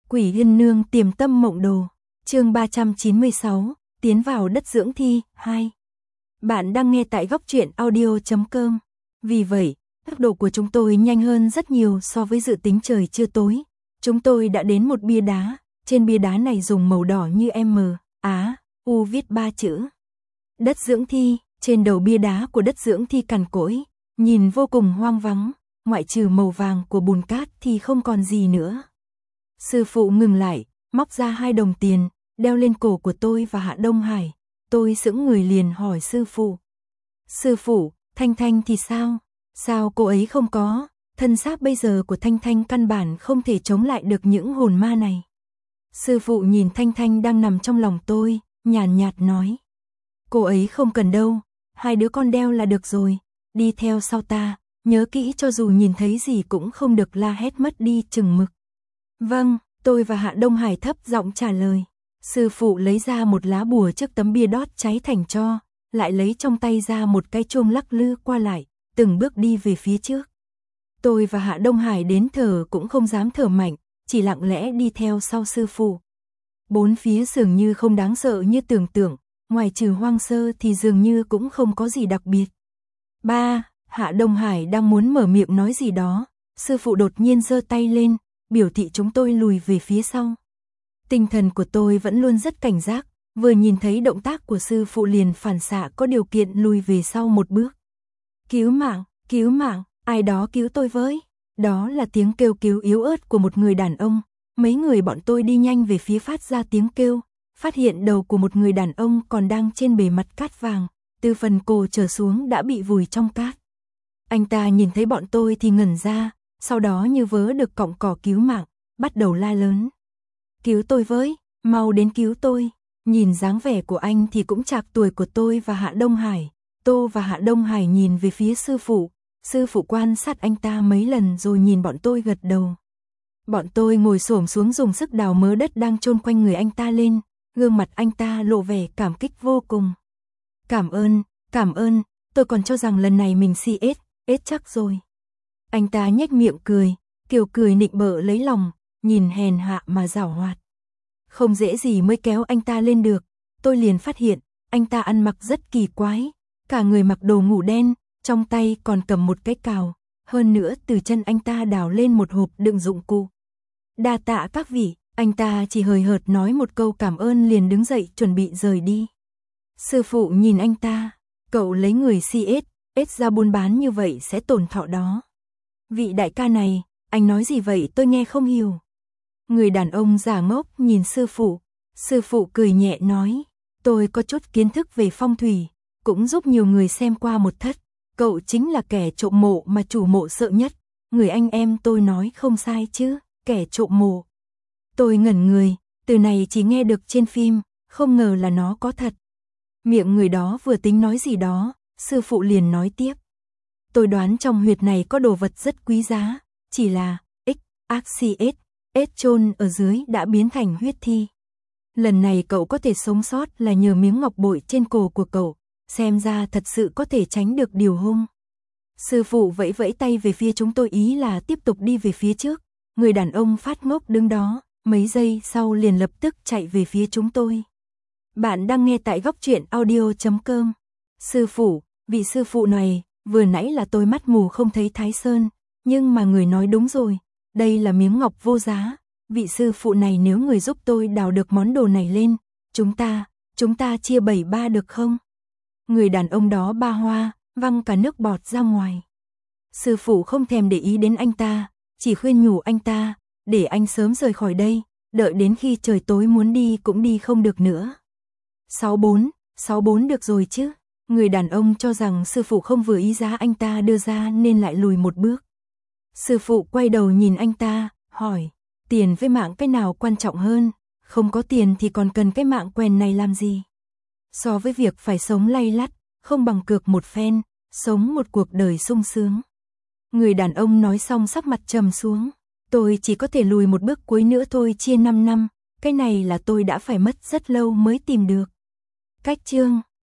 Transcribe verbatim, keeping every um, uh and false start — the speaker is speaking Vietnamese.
Quỷ Yên Nương Tiềm Tâm Mộng Đồ, chương ba trăm chín mươi sáu, tiến vào đất dưỡng thi, hai. Bạn đang nghe tại góc truyện audio chấm com. Vì vậy, tốc độ của chúng tôi nhanh hơn rất nhiều so với dự tính trời chưa tối. Chúng tôi đã đến một bia đá, trên bia đá này dùng màu đỏ như M, Á, U viết ba chữ. Đất dưỡng thi, trên đầu bia đá của đất dưỡng thi cằn cỗi, nhìn vô cùng hoang vắng, ngoại trừ màu vàng của bùn cát thì không còn gì nữa. Sư phụ ngừng lại, móc ra hai đồng tiền, đeo lên cổ của tôi và Hạ Đông Hải. Tôi sững người liền hỏi sư phụ. Sư phụ, Thanh Thanh thì sao? Sao cô ấy không có? Thân xác bây giờ của Thanh Thanh căn bản không thể chống lại được những hồn ma này. Sư phụ nhìn Thanh Thanh đang nằm trong lòng tôi, nhàn nhạt nói. Cô ấy không cần đâu, hai đứa con đeo là được rồi, đi theo sau ta, nhớ kỹ cho dù nhìn thấy gì cũng không được la hét mất đi chừng mực. Vâng, tôi và Hạ Đông Hải thấp giọng trả lời. Sư phụ lấy ra một lá bùa trước tấm bia đốt cháy thành tro, lại lấy trong tay ra một cái chuông lắc lư qua lại, từng bước đi về phía trước. Tôi và Hạ Đông Hải đến thở cũng không dám thở mạnh, chỉ lặng lẽ đi theo sau sư phụ. Bốn phía dường như không đáng sợ như tưởng tượng, ngoài trừ hoang sơ thì dường như cũng không có gì đặc biệt. Ba, Hạ Đông Hải đang muốn mở miệng nói gì đó, sư phụ đột nhiên giơ tay lên, biểu thị chúng tôi lùi về phía sau. Tinh thần của tôi vẫn luôn rất cảnh giác, vừa nhìn thấy động tác của sư phụ liền phản xạ có điều kiện lùi về sau một bước. Cứu mạng, cứu mạng, ai đó cứu tôi với. Đó là tiếng kêu cứu yếu ớt của một người đàn ông. Mấy người bọn tôi đi nhanh về phía phát ra tiếng kêu, phát hiện đầu của một người đàn ông còn đang trên bề mặt cát vàng, từ phần cổ trở xuống đã bị vùi trong cát. Anh ta nhìn thấy bọn tôi thì ngẩn ra, sau đó như vớ được cọng cỏ cứu mạng, bắt đầu la lớn. Cứu tôi với, mau đến cứu tôi. Nhìn dáng vẻ của anh thì cũng chạc tuổi của tôi và Hạ Đông Hải. Tô và Hạ Đông Hải nhìn về phía sư phụ, sư phụ quan sát anh ta mấy lần rồi nhìn bọn tôi gật đầu. Bọn tôi ngồi xổm xuống dùng sức đào mớ đất đang chôn quanh người anh ta lên, gương mặt anh ta lộ vẻ cảm kích vô cùng. Cảm ơn, cảm ơn, tôi còn cho rằng lần này mình si ết, ết chắc rồi. Anh ta nhếch miệng cười, kiểu cười nịnh bợ lấy lòng, nhìn hèn hạ mà giảo hoạt. Không dễ gì mới kéo anh ta lên được, tôi liền phát hiện, anh ta ăn mặc rất kỳ quái, cả người mặc đồ ngủ đen, trong tay còn cầm một cái cào, hơn nữa từ chân anh ta đào lên một hộp đựng dụng cụ. Đa tạ các vị, anh ta chỉ hời hợt nói một câu cảm ơn liền đứng dậy chuẩn bị rời đi. Sư phụ nhìn anh ta, cậu lấy người si ết, ết ra buôn bán như vậy sẽ tổn thọ đó. Vị đại ca này, anh nói gì vậy tôi nghe không hiểu. Người đàn ông giả ngốc nhìn sư phụ, sư phụ cười nhẹ nói, tôi có chút kiến thức về phong thủy, cũng giúp nhiều người xem qua một thất, cậu chính là kẻ trộm mộ mà chủ mộ sợ nhất, người anh em tôi nói không sai chứ, kẻ trộm mộ. Tôi ngẩn người, từ này chỉ nghe được trên phim, không ngờ là nó có thật. Miệng người đó vừa tính nói gì đó, sư phụ liền nói tiếp. Tôi đoán trong huyệt này có đồ vật rất quý giá, chỉ là X, axi S, S chôn ở dưới đã biến thành huyết thi. Lần này cậu có thể sống sót là nhờ miếng ngọc bội trên cổ của cậu, xem ra thật sự có thể tránh được điều hung. Sư phụ vẫy vẫy tay về phía chúng tôi ý là tiếp tục đi về phía trước, người đàn ông phát ngốc đứng đó, mấy giây sau liền lập tức chạy về phía chúng tôi. Bạn đang nghe tại góc truyện audio chấm com. Sư phụ, vị sư phụ này, vừa nãy là tôi mắt mù không thấy Thái Sơn, nhưng mà người nói đúng rồi, đây là miếng ngọc vô giá, vị sư phụ này nếu người giúp tôi đào được món đồ này lên, chúng ta, chúng ta chia bảy ba được không? Người đàn ông đó ba hoa, văng cả nước bọt ra ngoài. Sư phụ không thèm để ý đến anh ta, chỉ khuyên nhủ anh ta, để anh sớm rời khỏi đây, đợi đến khi trời tối muốn đi cũng đi không được nữa. sáu bốn, sáu bốn được rồi chứ. Người đàn ông cho rằng sư phụ không vừa ý giá anh ta đưa ra nên lại lùi một bước. Sư phụ quay đầu nhìn anh ta, hỏi, tiền với mạng cái nào quan trọng hơn, không có tiền thì còn cần cái mạng quèn này làm gì? So với việc phải sống lay lắt, không bằng cược một phen, sống một cuộc đời sung sướng. Người đàn ông nói xong sắc mặt trầm xuống, tôi chỉ có thể lùi một bước cuối nữa thôi chia năm năm, cái này là tôi đã phải mất rất lâu mới tìm được. Cách chương